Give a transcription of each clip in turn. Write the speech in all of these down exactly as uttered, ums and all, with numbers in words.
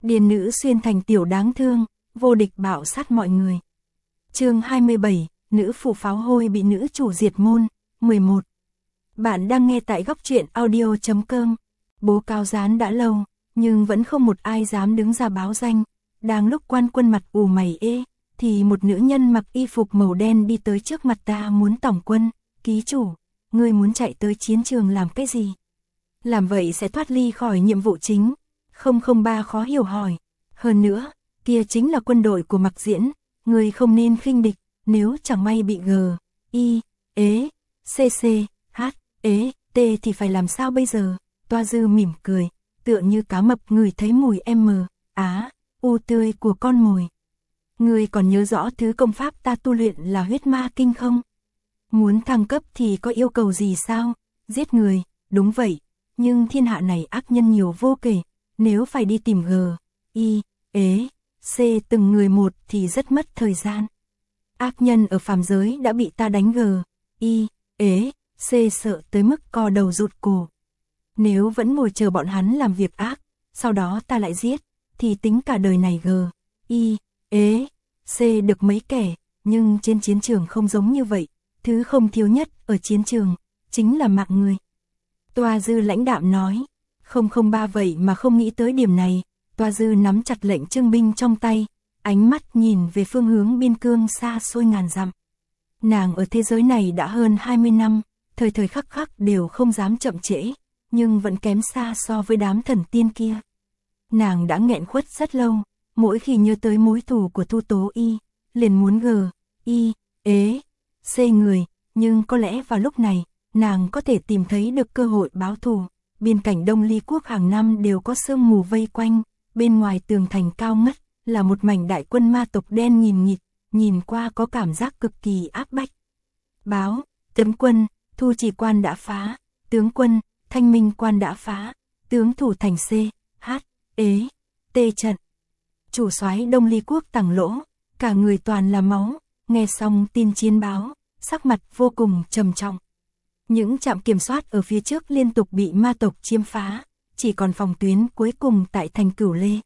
Điền nữ xuyên thành tiểu đáng thương, vô địch bạo sát mọi người. Chương hai mươi bảy, nữ phụ pháo hôi bị nữ chủ diệt môn, mười một. Bạn đang nghe tại góc truyện audio chấm com. Bố cáo gián đã lâu, nhưng vẫn không một ai dám đứng ra báo danh. Đang lúc quan quân mặt ù mày ê, thì một nữ nhân mặc y phục màu đen đi tới trước mặt ta muốn tổng quân. Ký chủ, ngươi muốn chạy tới chiến trường làm cái gì? Làm vậy sẽ thoát ly khỏi nhiệm vụ chính. không không ba khó hiểu hỏi. Hơn nữa, kia chính là quân đội của Mặc Diễn, ngươi không nên khinh địch, nếu chẳng may bị G, I, ế, C C, H, ế, T thì phải làm sao bây giờ? Toa Dư mỉm cười, tựa như cá mập ngửi thấy mùi M, Á, U tươi của con mồi. Ngươi còn nhớ rõ thứ công pháp ta tu luyện là huyết ma kinh không? Muốn thăng cấp thì có yêu cầu gì sao? Giết người, đúng vậy, nhưng thiên hạ này ác nhân nhiều vô kể, nếu phải đi tìm G, I, ế, C từng người một thì rất mất thời gian. Ác nhân ở phàm giới đã bị ta đánh G, I, ế, C sợ tới mức co đầu rụt cổ. Nếu vẫn ngồi chờ bọn hắn làm việc ác, sau đó ta lại giết, thì tính cả đời này G, I, ế, C được mấy kẻ, nhưng trên chiến trường không giống như vậy, thứ không thiếu nhất ở chiến trường, chính là mạng người. Toa Dư lãnh đạm nói, không không ba vậy mà không nghĩ tới điểm này. Toa Dư nắm chặt lệnh trưng binh trong tay, ánh mắt nhìn về phương hướng biên cương xa xôi ngàn dặm. Nàng ở thế giới này đã hơn hai mươi năm, thời thời khắc khắc đều không dám chậm trễ, nhưng vẫn kém xa so với đám thần tiên kia. Nàng đã nghẹn khuất rất lâu, mỗi khi nhớ tới mối thù của Thu Tố Y, liền muốn G, I, ế, C người, nhưng có lẽ vào lúc này, nàng có thể tìm thấy được cơ hội báo thù. Biên cảnh Đông Ly quốc hàng năm đều có sương mù vây quanh, bên ngoài tường thành cao ngất là một mảnh đại quân ma tộc đen nghìn nghịt, nhìn qua có cảm giác cực kỳ áp bách. Báo, tướng quân, Thu Trì quan đã phá, tướng quân, Thanh Minh quan đã phá, tướng thủ thành C, H, ế, T trận. Chủ soái Đông Ly quốc Tằng Lỗ, cả người toàn là máu, nghe xong tin chiến báo, sắc mặt vô cùng trầm trọng. Những trạm kiểm soát ở phía trước liên tục bị ma tộc chiếm phá, chỉ còn phòng tuyến cuối cùng tại thành Cửu Lê.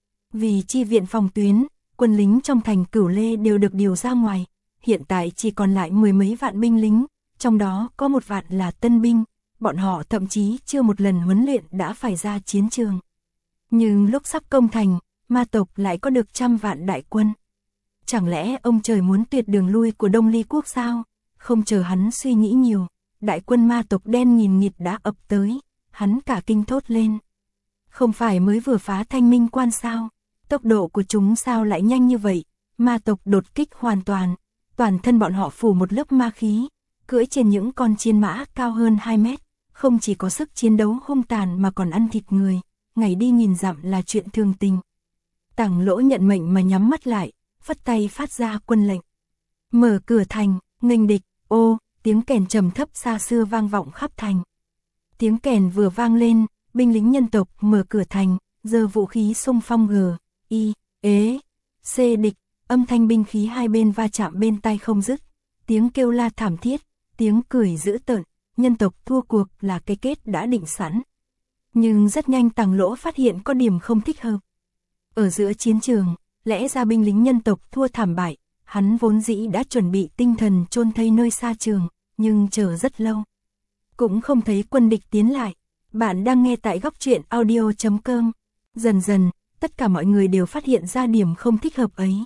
Vì chi viện phòng tuyến, quân lính trong thành Cửu Lê đều được điều ra ngoài, hiện tại chỉ còn lại mười mấy vạn binh lính, trong đó có một vạn là tân binh, bọn họ thậm chí chưa một lần huấn luyện đã phải ra chiến trường. Nhưng lúc sắp công thành, ma tộc lại có được trăm vạn đại quân. Chẳng lẽ ông trời muốn tuyệt đường lui của Đông Ly quốc sao? Không chờ hắn suy nghĩ nhiều, đại quân ma tộc đen nghìn nghịt đã ập tới, hắn cả kinh thốt lên. Không phải mới vừa phá Thanh Minh quan sao? Tốc độ của chúng sao lại nhanh như vậy? Ma tộc đột kích hoàn toàn, toàn thân bọn họ phủ một lớp ma khí, cưỡi trên những con chiến mã cao hơn hai mét, không chỉ có sức chiến đấu hung tàn mà còn ăn thịt người, ngày đi nghìn dặm là chuyện thường tình. Tằng Lỗ nhận mệnh mà nhắm mắt lại, phất tay phát ra quân lệnh. Mở cửa thành, nghênh địch, ô, tiếng kèn trầm thấp xa xưa vang vọng khắp thành. Tiếng kèn vừa vang lên, binh lính nhân tộc mở cửa thành, giơ vũ khí xung phong G, I, ế, C địch, âm thanh binh khí hai bên va chạm bên tai không dứt, tiếng kêu la thảm thiết, tiếng cười dữ tợn, nhân tộc thua cuộc là cái kết đã định sẵn. Nhưng rất nhanh Tằng Lỗ phát hiện có điểm không thích hợp. Ở giữa chiến trường, lẽ ra binh lính nhân tộc thua thảm bại, hắn vốn dĩ đã chuẩn bị tinh thần chôn thây nơi xa trường, nhưng chờ rất lâu. Cũng không thấy quân địch tiến lại. Bạn đang nghe tại góc truyện audio chấm com. Dần dần, tất cả mọi người đều phát hiện ra điểm không thích hợp ấy.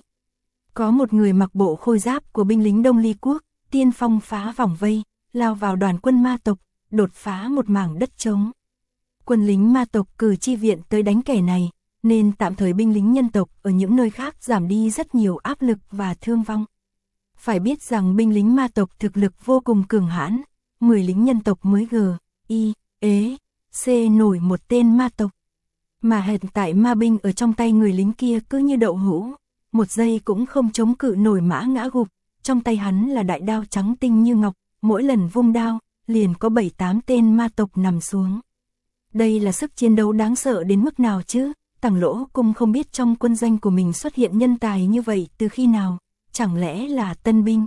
Có một người mặc bộ khôi giáp của binh lính Đông Ly quốc, tiên phong phá vòng vây, lao vào đoàn quân ma tộc, đột phá một mảng đất trống. Quân lính ma tộc cử chi viện tới đánh kẻ này, nên tạm thời binh lính nhân tộc ở những nơi khác giảm đi rất nhiều áp lực và thương vong. Phải biết rằng binh lính ma tộc thực lực vô cùng cường hãn, mười lính nhân tộc mới G, I, ế, C nổi một tên ma tộc. Mà hiện tại ma binh ở trong tay người lính kia cứ như đậu hũ, một giây cũng không chống cự nổi mã ngã gục, trong tay hắn là đại đao trắng tinh như ngọc, mỗi lần vung đao, liền có bảy tám tên ma tộc nằm xuống. Đây là sức chiến đấu đáng sợ đến mức nào chứ? Tằng Lỗ cũng không biết trong quân doanh của mình xuất hiện nhân tài như vậy từ khi nào, chẳng lẽ là tân binh?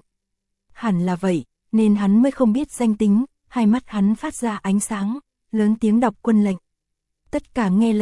Hẳn là vậy, nên hắn mới không biết danh tính, hai mắt hắn phát ra ánh sáng, lớn tiếng đọc quân lệnh. Tất cả nghe lệnh,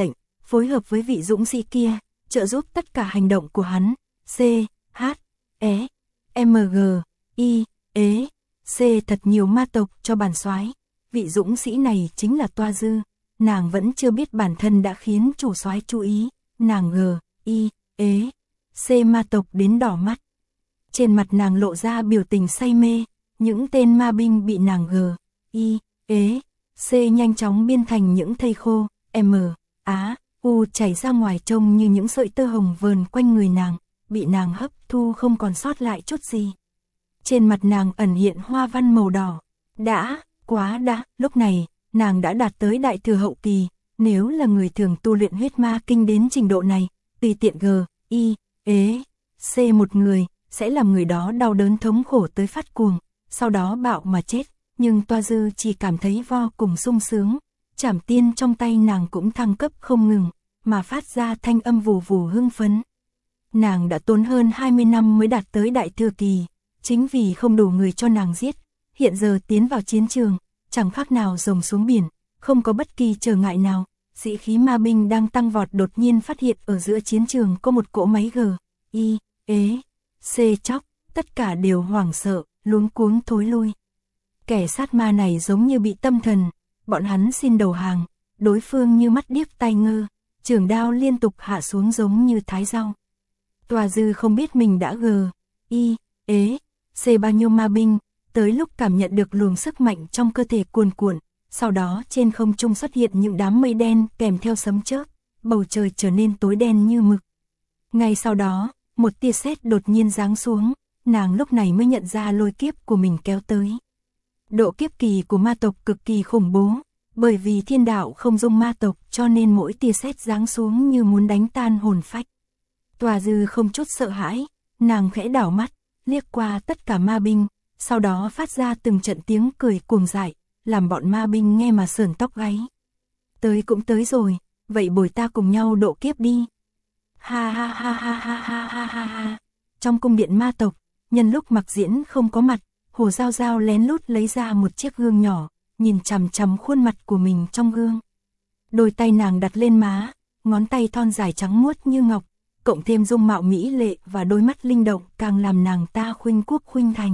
phối hợp với vị dũng sĩ kia, trợ giúp tất cả hành động của hắn. C, H, E, M, G, I, ế, C thật nhiều ma tộc cho bản soái. Vị dũng sĩ này chính là Toa Dư, nàng vẫn chưa biết bản thân đã khiến chủ soái chú ý, nàng G, I, ế, C ma tộc đến đỏ mắt. Trên mặt nàng lộ ra biểu tình say mê, những tên ma binh bị nàng G, I, ế, C nhanh chóng biên thành những thây khô, M, Á, U chảy ra ngoài trông như những sợi tơ hồng vờn quanh người nàng, bị nàng hấp thu không còn sót lại chút gì. Trên mặt nàng ẩn hiện hoa văn màu đỏ. Đã, quá đã, lúc này, nàng đã đạt tới đại thừa hậu kỳ, nếu là người thường tu luyện huyết ma kinh đến trình độ này, tùy tiện G, I, ế, C một người, sẽ làm người đó đau đớn thống khổ tới phát cuồng, sau đó bạo mà chết, nhưng Toa Dư chỉ cảm thấy vô cùng sung sướng, trảm tiên trong tay nàng cũng thăng cấp không ngừng, mà phát ra thanh âm vù vù hưng phấn. Nàng đã tốn hơn hai mươi năm mới đạt tới đại thừa kỳ, chính vì không đủ người cho nàng giết, hiện giờ tiến vào chiến trường, chẳng khác nào rồng xuống biển, không có bất kỳ trở ngại nào. Sĩ khí ma binh đang tăng vọt đột nhiên phát hiện ở giữa chiến trường có một cỗ máy G, I, ế, C chóc, tất cả đều hoảng sợ, luống cuống thối lui. Kẻ sát ma này giống như bị tâm thần, bọn hắn xin đầu hàng, đối phương như mắt điếc tai ngơ, trường đao liên tục hạ xuống giống như thái rau. Toa Dư không biết mình đã G, I, ế, C bao nhiêu ma binh, tới lúc cảm nhận được luồng sức mạnh trong cơ thể cuồn cuộn, sau đó trên không trung xuất hiện những đám mây đen kèm theo sấm chớp, bầu trời trở nên tối đen như mực. Ngay sau đó, một tia sét đột nhiên giáng xuống, nàng lúc này mới nhận ra lôi kiếp của mình kéo tới. Độ kiếp kỳ của ma tộc cực kỳ khủng bố, bởi vì thiên đạo không dung ma tộc cho nên mỗi tia sét giáng xuống như muốn đánh tan hồn phách. Toa Dư không chút sợ hãi, nàng khẽ đảo mắt, liếc qua tất cả ma binh, sau đó phát ra từng trận tiếng cười cuồng dại, làm bọn ma binh nghe mà sởn tóc gáy. Tới cũng tới rồi, vậy bồi ta cùng nhau độ kiếp đi. Ha ha ha ha ha ha ha ha ha. Trong cung điện ma tộc, nhân lúc Mặc Diễn không có mặt, Hồ Giao Giao lén lút lấy ra một chiếc gương nhỏ, nhìn chằm chằm khuôn mặt của mình trong gương. Đôi tay nàng đặt lên má, ngón tay thon dài trắng muốt như ngọc, cộng thêm dung mạo mỹ lệ và đôi mắt linh động càng làm nàng ta khuynh quốc khuynh thành.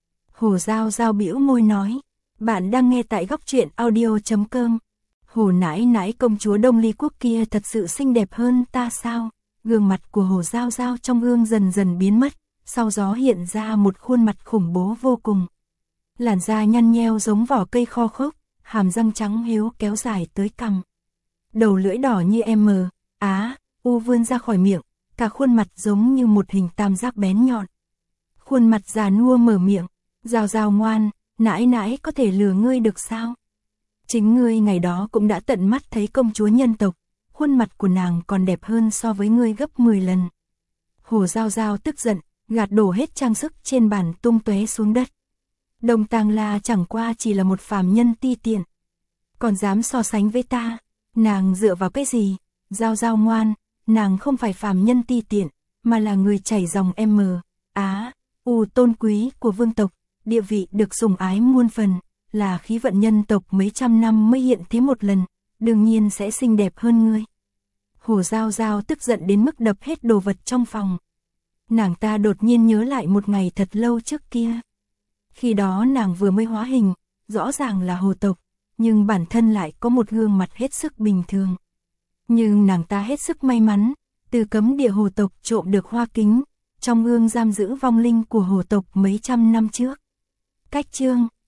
Hồ Giao Giao bĩu môi nói, bạn đang nghe tại góc truyện audio chấm com. Hồ nãi nãi công chúa Đông Ly Quốc kia thật sự xinh đẹp hơn ta sao? Gương mặt của Hồ Giao Giao trong gương dần dần biến mất, sau gió hiện ra một khuôn mặt khủng bố vô cùng. Làn da nhăn nheo giống vỏ cây kho khốc, hàm răng trắng hiếu kéo dài tới cằm. Đầu lưỡi đỏ như M, Á, U vươn ra khỏi miệng, cả khuôn mặt giống như một hình tam giác bén nhọn. Khuôn mặt già nua mở miệng, Giao Giao ngoan, nãi nãi có thể lừa ngươi được sao? Chính ngươi ngày đó cũng đã tận mắt thấy công chúa nhân tộc, khuôn mặt của nàng còn đẹp hơn so với ngươi gấp mười lần. Hồ Giao Giao tức giận, gạt đổ hết trang sức trên bàn tung tóe xuống đất. Đồng Tàng La chẳng qua chỉ là một phàm nhân ti tiện, còn dám so sánh với ta, nàng dựa vào cái gì? Giao Giao ngoan, nàng không phải phàm nhân ti tiện, mà là người chảy dòng M, Á, U tôn quý của vương tộc, địa vị được sủng ái muôn phần, là khí vận nhân tộc mấy trăm năm mới hiện thế một lần, đương nhiên sẽ xinh đẹp hơn ngươi. Hồ Giao Giao tức giận đến mức đập hết đồ vật trong phòng. Nàng ta đột nhiên nhớ lại một ngày thật lâu trước kia. Khi đó nàng vừa mới hóa hình, rõ ràng là hồ tộc, nhưng bản thân lại có một gương mặt hết sức bình thường. Nhưng nàng ta hết sức may mắn, từ cấm địa hồ tộc trộm được hoa kính, trong gương giam giữ vong linh của hồ tộc mấy trăm năm trước. Cách chương